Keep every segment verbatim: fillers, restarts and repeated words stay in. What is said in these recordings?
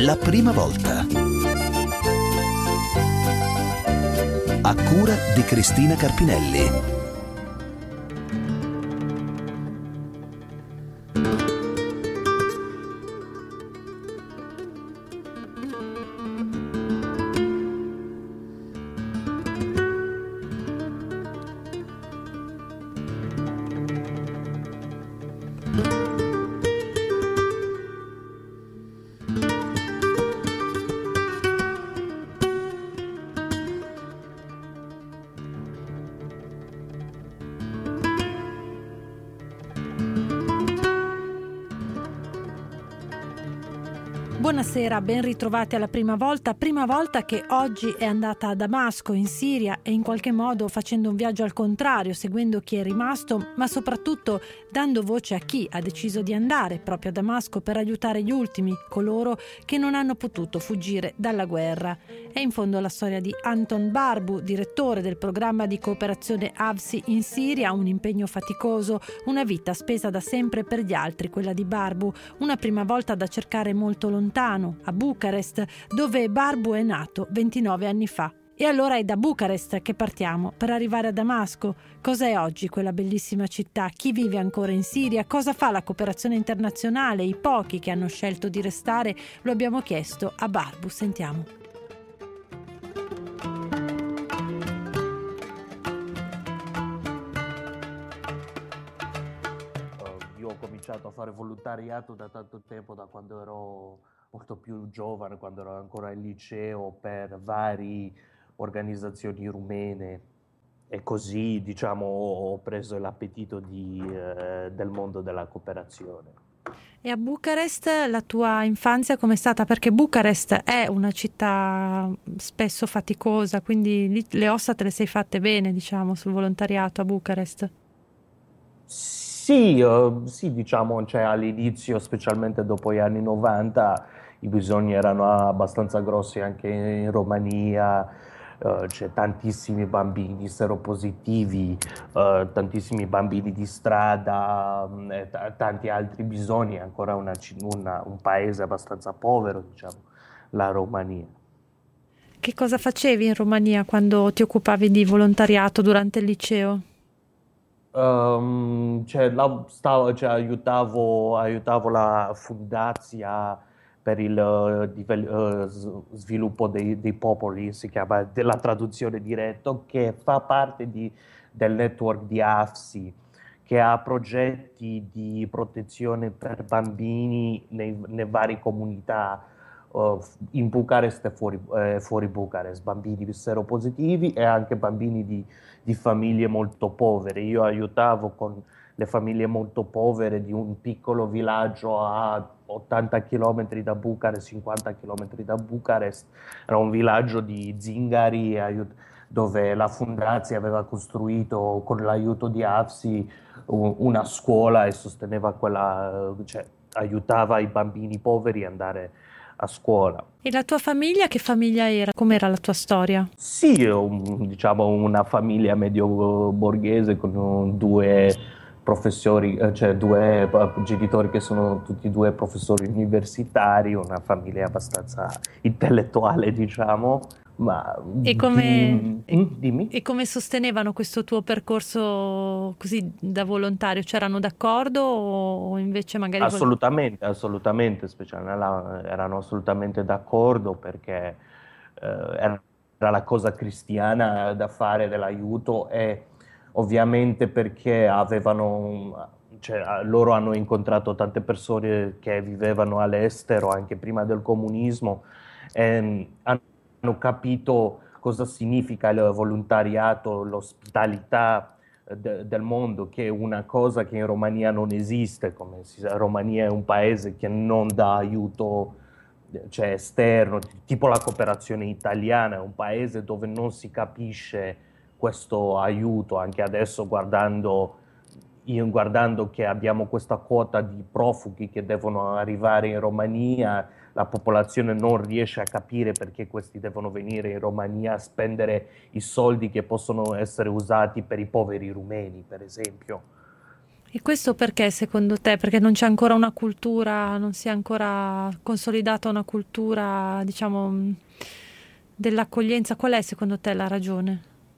La prima volta. A cura di Cristina Carpinelli. Buonasera, ben ritrovati alla prima volta, prima volta che oggi è andata a Damasco in Siria e in qualche modo facendo un viaggio al contrario, seguendo chi è rimasto, ma soprattutto dando voce a chi ha deciso di andare proprio a Damasco per aiutare gli ultimi, coloro che non hanno potuto fuggire dalla guerra. È in fondo la storia di Anton Barbu, direttore del programma di cooperazione A V S I in Siria, un impegno faticoso, una vita spesa da sempre per gli altri, quella di Barbu, una prima volta da cercare molto lontano, a Bucarest, dove Barbu è nato ventinove anni fa. E allora è da Bucarest che partiamo per arrivare a Damasco. Cosa è oggi quella bellissima città? Chi vive ancora in Siria? Cosa fa la cooperazione internazionale? I pochi che hanno scelto di restare? Lo abbiamo chiesto a Barbu. Sentiamo. Io ho cominciato a fare volontariato da tanto tempo, da quando ero molto più giovane, quando ero ancora al liceo, per varie organizzazioni rumene, e così, diciamo, ho preso l'appetito di, eh, del mondo della cooperazione. E a Bucarest la tua infanzia com'è stata? Perché Bucarest è una città spesso faticosa, quindi lì le ossa te le sei fatte bene, diciamo, sul volontariato a Bucarest. Sì, uh, sì, diciamo, cioè, all'inizio, specialmente dopo gli anni novanta, i bisogni erano abbastanza grossi anche in Romania, uh, c'è tantissimi bambini seropositivi, uh, tantissimi bambini di strada, um, e t- tanti altri bisogni, ancora una, una, un paese abbastanza povero, diciamo, la Romania. Che cosa facevi in Romania quando ti occupavi di volontariato durante il liceo? Um, cioè, la- stavo- cioè, aiutavo, aiutavo la Fondazione per il eh, divel- eh, s- sviluppo dei, dei popoli, si chiama, della traduzione diretta, che fa parte di- del network di A F S I, che ha progetti di protezione per bambini nei, nelle varie comunità, eh, in Bucarest e fuori, eh, fuori Bucarest, bambini seropositivi e anche bambini di di famiglie molto povere. Io aiutavo con le famiglie molto povere di un piccolo villaggio a ottanta chilometri da Bucarest, cinquanta chilometri da Bucarest. Era un villaggio di zingari dove la Fondazione aveva costruito con l'aiuto di A V S I una scuola e sosteneva quella, cioè aiutava i bambini poveri ad andare a scuola. E la tua famiglia che famiglia era? Com'era la tua storia? Sì, un- diciamo una famiglia medio borghese con due professori, eh, cioè due eh, genitori che sono tutti e due professori universitari, una famiglia abbastanza intellettuale, diciamo, ma E come, di... e, Mm, dimmi? e come sostenevano questo tuo percorso così da volontario? C'erano d'accordo o invece magari... vol- Assolutamente, assolutamente, specialmente là, erano assolutamente d'accordo perché eh, era era la cosa cristiana da fare dell'aiuto e ovviamente perché avevano, cioè, loro hanno incontrato tante persone che vivevano all'estero anche prima del comunismo e hanno capito cosa significa il volontariato, l'ospitalità de- del mondo, che è una cosa che in Romania non esiste, come si sa, Romania è un paese che non dà aiuto, cioè esterno, tipo la cooperazione italiana, è un paese dove non si capisce questo aiuto, anche adesso guardando, io guardando che abbiamo questa quota di profughi che devono arrivare in Romania, la popolazione non riesce a capire perché questi devono venire in Romania a spendere i soldi che possono essere usati per i poveri rumeni, per esempio. E questo perché secondo te? Perché non c'è ancora una cultura, non si è ancora consolidata una cultura, diciamo, dell'accoglienza? Qual è secondo te la ragione?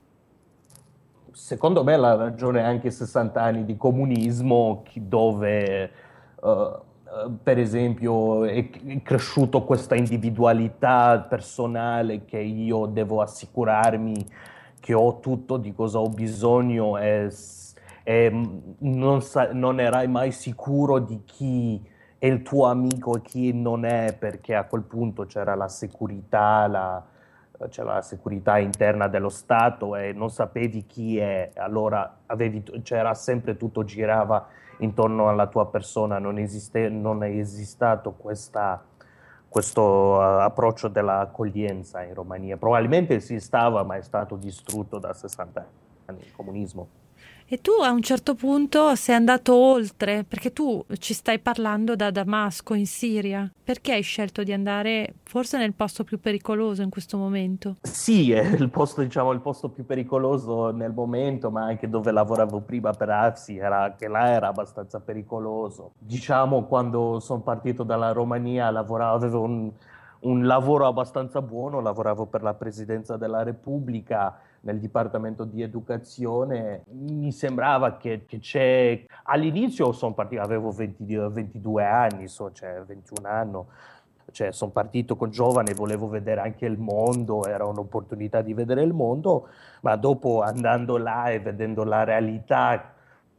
Secondo me la ragione è anche sessanta anni di comunismo, dove uh, uh, per esempio è, è cresciuto questa individualità personale che io devo assicurarmi che ho tutto di cosa ho bisogno e, e non, sa, non erai mai sicuro di chi è il tuo amico e chi non è, perché a quel punto c'era la securità, la c'era la securità interna dello Stato e non sapevi chi è, allora avevi, c'era sempre tutto girava intorno alla tua persona, non, esiste, non è esistito questa, questo uh, approccio dell'accoglienza in Romania. Probabilmente esistava, ma è stato distrutto da sessanta anni il comunismo. E tu a un certo punto sei andato oltre, perché tu ci stai parlando da Damasco in Siria. Perché hai scelto di andare forse nel posto più pericoloso in questo momento? Sì, è il posto, diciamo, il posto più pericoloso nel momento, ma anche dove lavoravo prima per AFSI, era, che là era abbastanza pericoloso. Diciamo, quando sono partito dalla Romania, lavoravo, avevo un, un lavoro abbastanza buono, lavoravo per la Presidenza della Repubblica, nel Dipartimento di Educazione. Mi sembrava che, che c'è... All'inizio sono partito, avevo venti, ventidue anni, so, cioè ventuno anni, cioè sono partito con giovane, volevo vedere anche il mondo, era un'opportunità di vedere il mondo, ma dopo andando là e vedendo la realtà,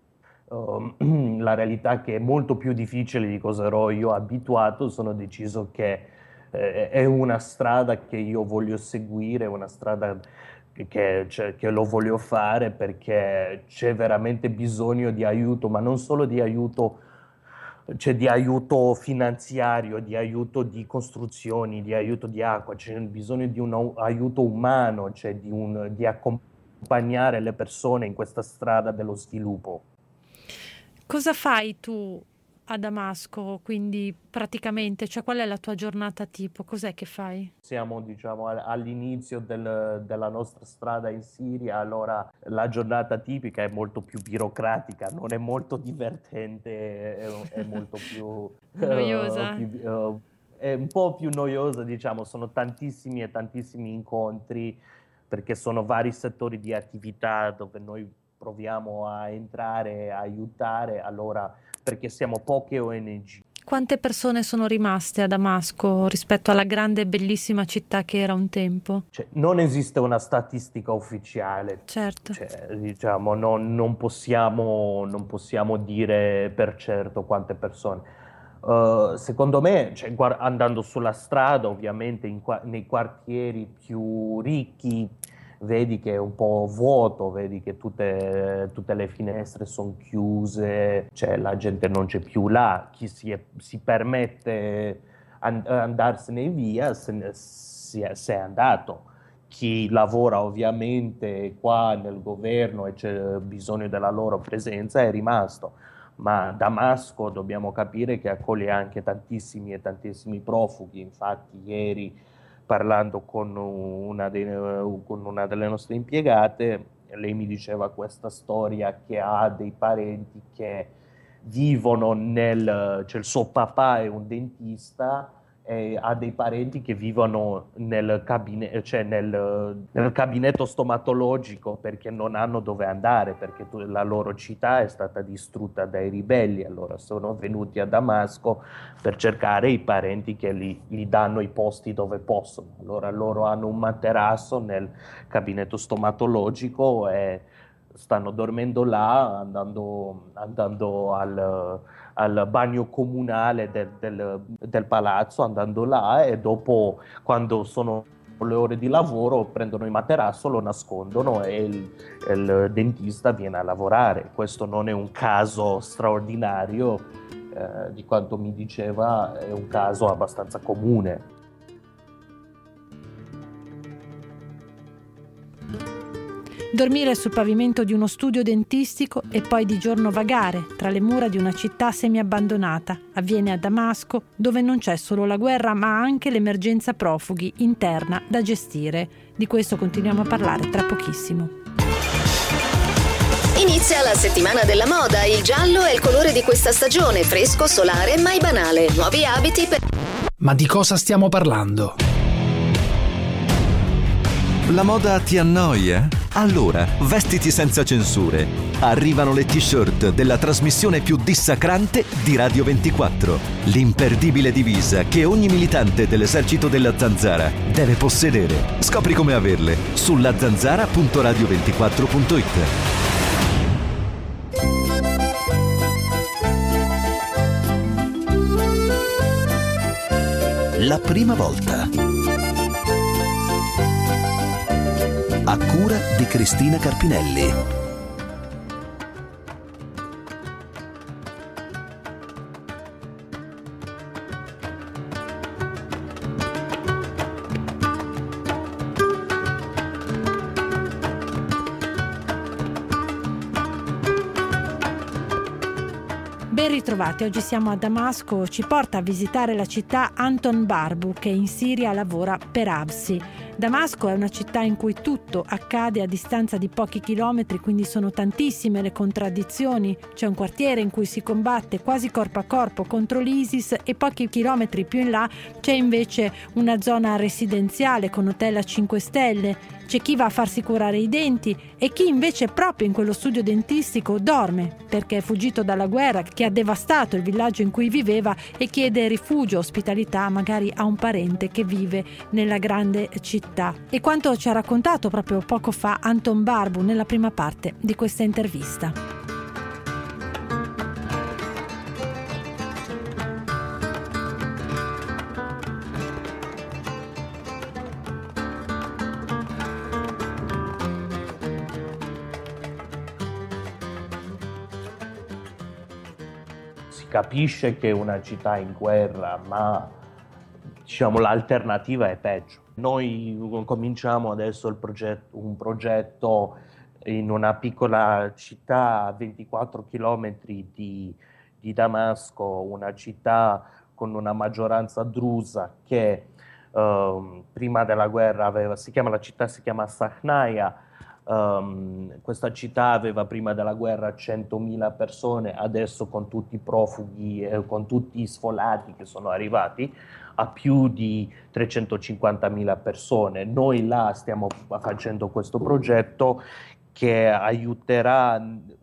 um, la realtà che è molto più difficile di cosa ero io abituato, sono deciso che eh, è una strada che io voglio seguire, una strada Che, cioè, che lo voglio fare perché c'è veramente bisogno di aiuto, ma non solo di aiuto, c'è di aiuto finanziario, di aiuto di costruzioni, di aiuto di acqua, c'è bisogno di un aiuto umano, cioè di, un, di accompagnare le persone in questa strada dello sviluppo. Cosa fai tu a Damasco, quindi praticamente, cioè qual è la tua giornata tipo? Cos'è che fai? Siamo, diciamo, all'inizio del, della nostra strada in Siria, allora la giornata tipica è molto più burocratica, non è molto divertente, è, è molto più... noiosa. Uh, più, uh, è un po' più noiosa, diciamo, sono tantissimi e tantissimi incontri, perché sono vari settori di attività dove noi proviamo a entrare, a aiutare, allora perché siamo poche O N G. Quante persone sono rimaste a Damasco rispetto alla grande e bellissima città che era un tempo? Cioè, non esiste una statistica ufficiale. Certo. Cioè, diciamo, non, non, possiamo, non possiamo dire per certo quante persone. Uh, secondo me, cioè, guard- andando sulla strada, ovviamente in qua- nei quartieri più ricchi, vedi che è un po' vuoto, vedi che tutte, tutte le finestre sono chiuse, cioè la gente non c'è più là, chi si, è, si permette and- andarsene via se, ne, si è, se è andato. Chi lavora ovviamente qua nel governo e c'è bisogno della loro presenza è rimasto, ma Damasco dobbiamo capire che accoglie anche tantissimi e tantissimi profughi, infatti ieri parlando con una, dei, con una delle nostre impiegate, lei mi diceva questa storia che ha dei parenti che vivono nel... cioè il suo papà è un dentista e ha dei parenti che vivono nel, cabine, cioè nel, nel gabinetto stomatologico perché non hanno dove andare, perché la loro città è stata distrutta dai ribelli, allora sono venuti a Damasco per cercare i parenti che gli, gli danno i posti dove possono. Allora loro hanno un materasso nel gabinetto stomatologico e stanno dormendo là, andando, andando al, al bagno comunale del, del, del palazzo, andando là e dopo, quando sono le ore di lavoro, prendono il materasso, lo nascondono e il, il dentista viene a lavorare. Questo non è un caso straordinario, eh, di quanto mi diceva, è un caso abbastanza comune. Dormire sul pavimento di uno studio dentistico e poi di giorno vagare tra le mura di una città semi-abbandonata avviene a Damasco, dove non c'è solo la guerra ma anche l'emergenza profughi interna da gestire. Di questo continuiamo a parlare tra pochissimo. Inizia la settimana della moda, il giallo è il colore di questa stagione, fresco, solare, mai banale. Nuovi abiti per... Ma di cosa stiamo parlando? La moda ti annoia? Allora, vestiti senza censure. Arrivano le t-shirt della trasmissione più dissacrante di Radio ventiquattro. L'imperdibile divisa che ogni militante dell'esercito della Zanzara deve possedere. Scopri come averle sulla zanzara punto radio ventiquattro punto it. La prima volta. A cura di Cristina Carpinelli. Ben ritrovati, oggi siamo a Damasco, ci porta a visitare la città Anton Barbu che in Siria lavora per A B S I. Damasco è una città in cui tutto accade a distanza di pochi chilometri, quindi sono tantissime le contraddizioni. C'è un quartiere in cui si combatte quasi corpo a corpo contro l'ISIS e pochi chilometri più in là c'è invece una zona residenziale con hotel a cinque stelle. C'è chi va a farsi curare i denti e chi invece proprio in quello studio dentistico dorme perché è fuggito dalla guerra che ha devastato il villaggio in cui viveva e chiede rifugio, ospitalità magari a un parente che vive nella grande città. E quanto ci ha raccontato proprio poco fa Anton Barbu nella prima parte di questa intervista. Capisce che è una città in guerra, ma diciamo l'alternativa è peggio. Noi cominciamo adesso il progetto, un progetto in una piccola città a ventiquattro chilometri di, di Damasco, una città con una maggioranza drusa che eh, prima della guerra aveva, si chiama, la città si chiama Sahnaya. Um, questa città aveva prima della guerra centomila persone, adesso con tutti i profughi e con tutti i sfolati che sono arrivati ha più di trecentocinquantamila persone. Noi là stiamo facendo questo progetto che aiuterà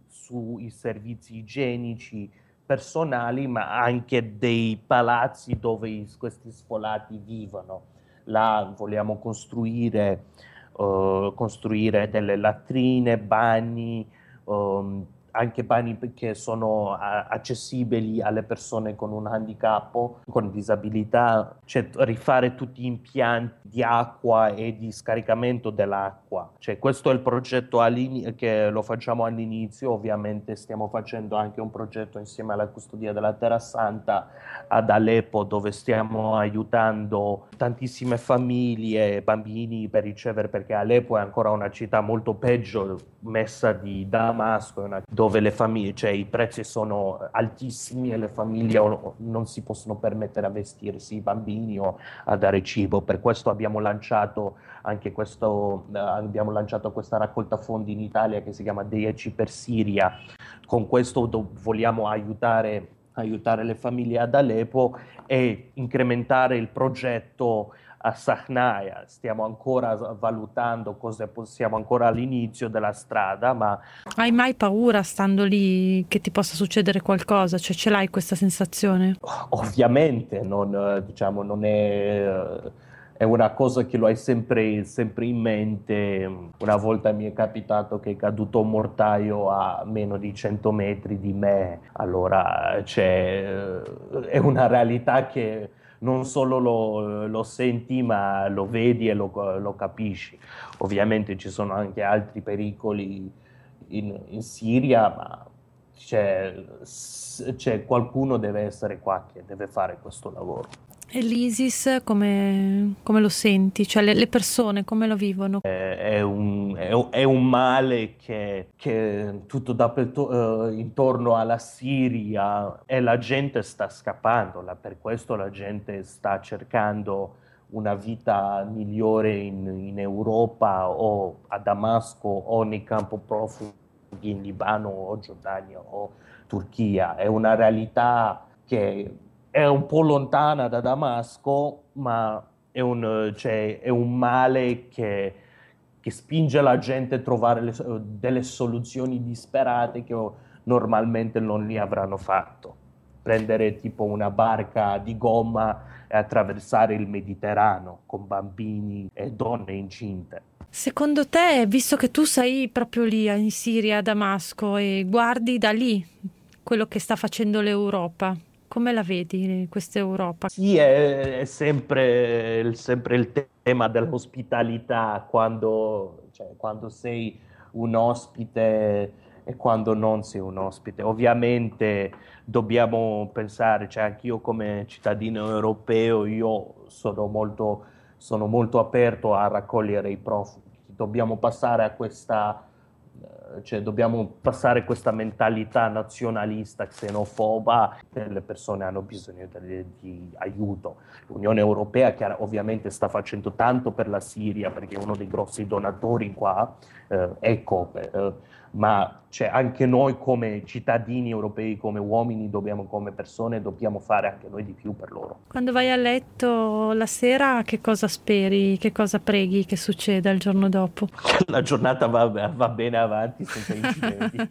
sui servizi igienici personali, ma anche dei palazzi dove questi sfolati vivono. Là vogliamo costruire Uh, costruire delle latrine, bagni, um, anche bagni che sono a- accessibili alle persone con un handicap, con disabilità, cioè rifare tutti gli impianti di acqua e di scaricamento dell'acqua. Cioè, questo è il progetto che lo facciamo all'inizio, ovviamente stiamo facendo anche un progetto insieme alla Custodia della Terra Santa ad Aleppo, dove stiamo aiutando tantissime famiglie e bambini per ricevere, perché Aleppo è ancora una città molto peggio messa di Damasco, una, dove le famiglie, cioè i prezzi sono altissimi e le famiglie non si possono permettere a vestirsi, i bambini o a dare cibo. Per questo abbiamo lanciato anche questo, eh, abbiamo lanciato questa raccolta fondi in Italia che si chiama dieci per Siria. Con questo do- vogliamo aiutare aiutare le famiglie ad Aleppo e incrementare il progetto a Sahnaya. Stiamo ancora valutando cosa siamo ancora all'inizio della strada, ma... Hai mai paura stando lì che ti possa succedere qualcosa? Cioè ce l'hai questa sensazione? Ovviamente, non, diciamo, non è... È una cosa che lo hai sempre, sempre in mente. Una volta mi è capitato che è caduto un mortaio a meno di cento metri di me. Allora, cioè, è una realtà che non solo lo, lo senti, ma lo vedi e lo, lo capisci. Ovviamente ci sono anche altri pericoli in, in Siria, ma c'è, c'è qualcuno deve essere qua che deve fare questo lavoro. E l'ISIS come, come lo senti? Cioè le, le persone come lo vivono? È, è, un, è, è un male che, che tutto dappertutto, eh, intorno alla Siria, e la gente sta scappando, la, per questo la gente sta cercando una vita migliore in, in Europa o a Damasco o nei campi profughi in Libano o Giordania o Turchia. È una realtà che è un po' lontana da Damasco, ma è un, cioè, è un male che, che spinge la gente a trovare le, delle soluzioni disperate che normalmente non li avranno fatto. Prendere tipo una barca di gomma e attraversare il Mediterraneo con bambini e donne incinte. Secondo te, visto che tu sei proprio lì in Siria, a Damasco, e guardi da lì quello che sta facendo l'Europa, come la vedi questa Europa? Sì, è, è sempre, è sempre il tema dell'ospitalità, quando, cioè, quando sei un ospite e quando non sei un ospite. Ovviamente dobbiamo pensare, cioè anch'io come cittadino europeo, io sono molto, sono molto aperto a raccogliere i profughi. Dobbiamo passare a questa, cioè dobbiamo passare questa mentalità nazionalista, xenofoba, che le persone hanno bisogno di, di aiuto. L'Unione Europea che ovviamente sta facendo tanto per la Siria, perché è uno dei grossi donatori qua, eh, ecco, eh, ma cioè, anche noi come cittadini europei, come uomini, dobbiamo, come persone, dobbiamo fare anche noi di più per loro. Quando vai a letto la sera, che cosa speri, che cosa preghi che succeda il giorno dopo? La giornata va, va bene avanti senza incidenti.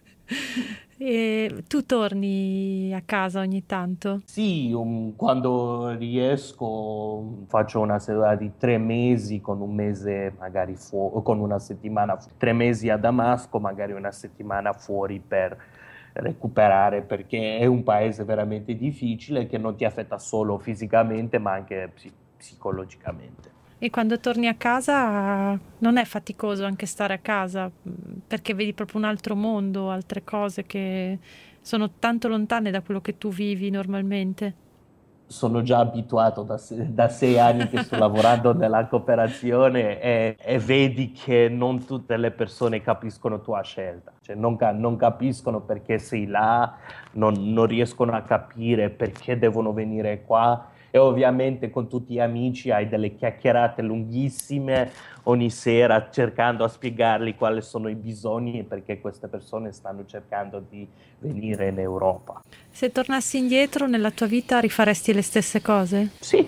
E tu torni a casa ogni tanto? Sì, um, quando riesco faccio una seduta di tre mesi con un mese magari fuori, con una settimana, tre mesi a Damasco, magari una settimana fuori per recuperare, perché è un paese veramente difficile che non ti affetta solo fisicamente ma anche psi- psicologicamente. E quando torni a casa non è faticoso anche stare a casa, perché vedi proprio un altro mondo, altre cose che sono tanto lontane da quello che tu vivi normalmente? Sono già abituato da, se- da sei anni che sto lavorando nella cooperazione e, e vedi che non tutte le persone capiscono tua scelta, cioè non, ca- non capiscono perché sei là, non, non riescono a capire perché devono venire qua. E ovviamente con tutti gli amici hai delle chiacchierate lunghissime ogni sera cercando a spiegargli quali sono i bisogni e perché queste persone stanno cercando di venire in Europa. Se tornassi indietro nella tua vita rifaresti le stesse cose? Sì.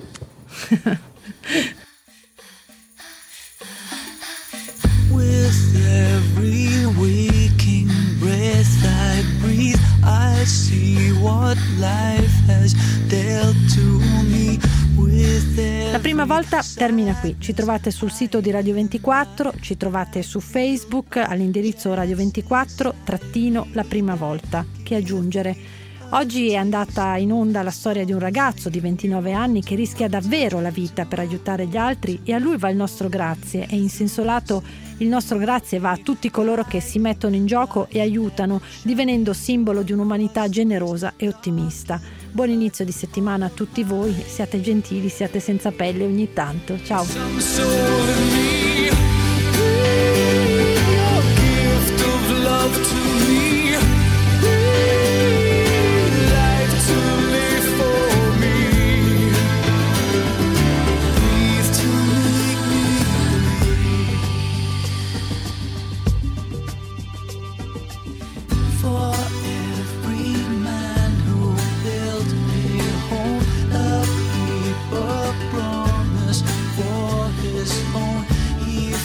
With every waking breath I breathe, I see what life has dealt to me. La prima volta termina qui. Ci trovate sul sito di Radio ventiquattro, ci trovate su Facebook all'indirizzo Radio ventiquattro trattino la prima volta. Che aggiungere? Oggi è andata in onda la storia di un ragazzo di ventinove anni che rischia davvero la vita per aiutare gli altri, e a lui va il nostro grazie, e in senso lato il nostro grazie va a tutti coloro che si mettono in gioco e aiutano, divenendo simbolo di un'umanità generosa e ottimista. Buon inizio di settimana a tutti voi, siate gentili, siate senza pelle ogni tanto. Ciao! For his own, he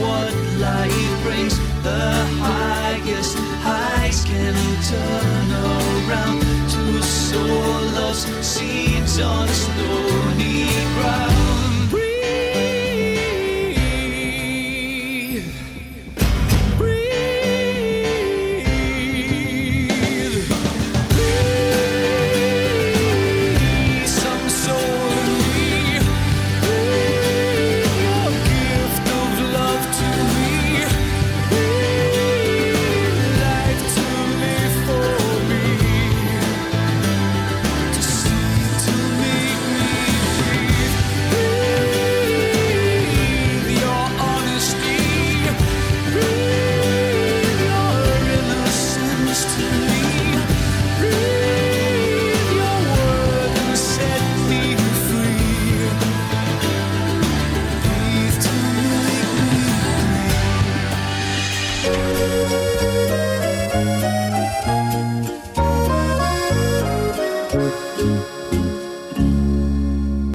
what life brings. The highest highs can turn around to sow love's seeds on stony ground. Breathe.